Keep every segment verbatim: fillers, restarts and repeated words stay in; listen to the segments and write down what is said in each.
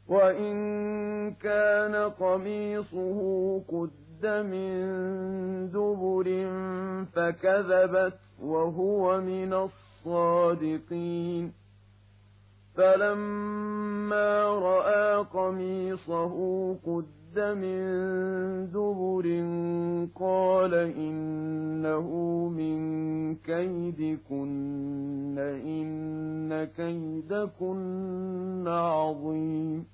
وإن كان قميصه قد من دبر فكذبت وهو من الصادقين فلما رأى قميصه قد من دبر قال إنه من كيدكن إن كيدكن عظيم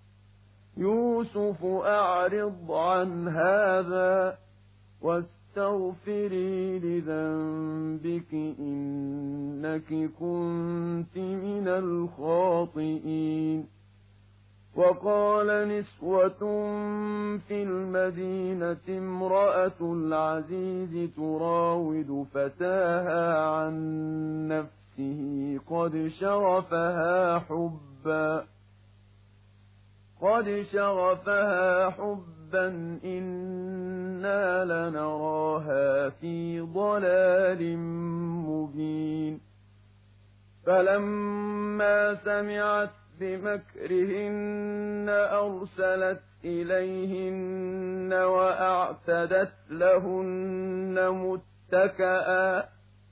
يوسف أعرض عن هذا واستغفري لذنبك إنك كنت من الخاطئين وقال نسوة في المدينة امرأة العزيز تراود فتاها عن نفسه قد شغفها حبا قد شغفها حبا إنا لنراها في ضلال مبين فلما سمعت بمكرهن أرسلت إليهن وأعتدت لهن متكئا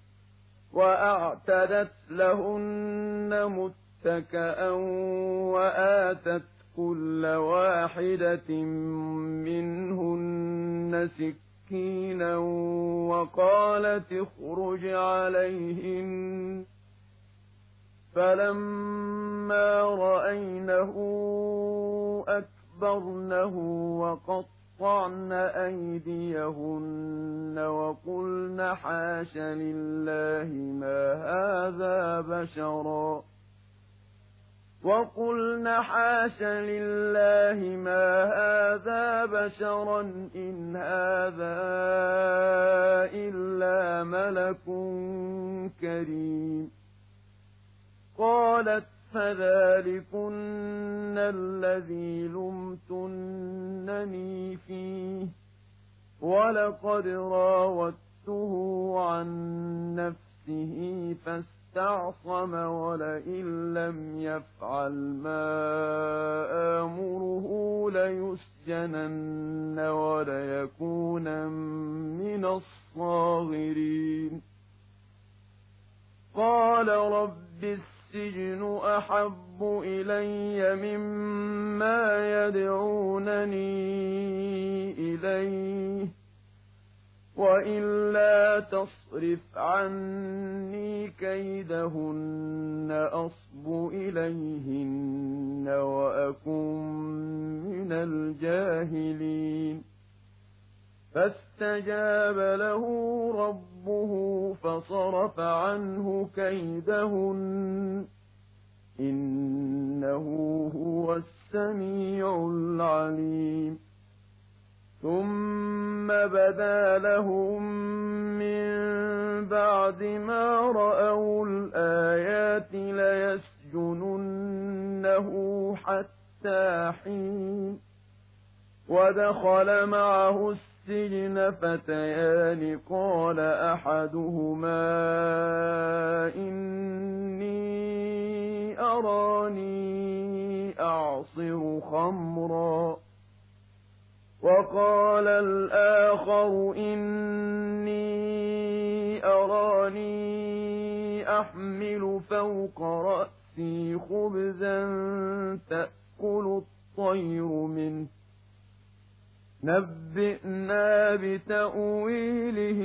وأعتدت لهن متكئا وآتت كل واحدة منهن سكينا وقالت اخرج عليهن فلما رأينه أكبرنه وقطعن أيديهن وقلن حاش لله ما هذا بشرا وقلن حاش لله ما هذا بشرا إن هذا إلا ملك كريم قالت فذلكن الذي لمتنني فيه ولقد راودته عن نفسه فاستعصم ولئن لم يفعل ما آمره ليسجنن وليكون من الصاغرين قال رب السجن أحب إلي مما يدعونني إليه وإلا تصرف عني كيدهن أصب إليهن وأكن من الجاهلين فاستجاب له ربه فصرف عنه كيدهن إنه هو السميع العليم ثم بدا لهم من بعد ما رأوا الآيات ليسجننه حتى حين ودخل معه السجن فتيان قال أحدهما إني أراني أعصر خمرا وقال الآخر إني أراني أحمل فوق رأسي خبزا تأكل الطير منه نبئنا بتأويله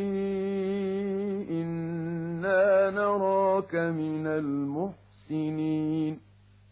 إنا نراك من المحسنين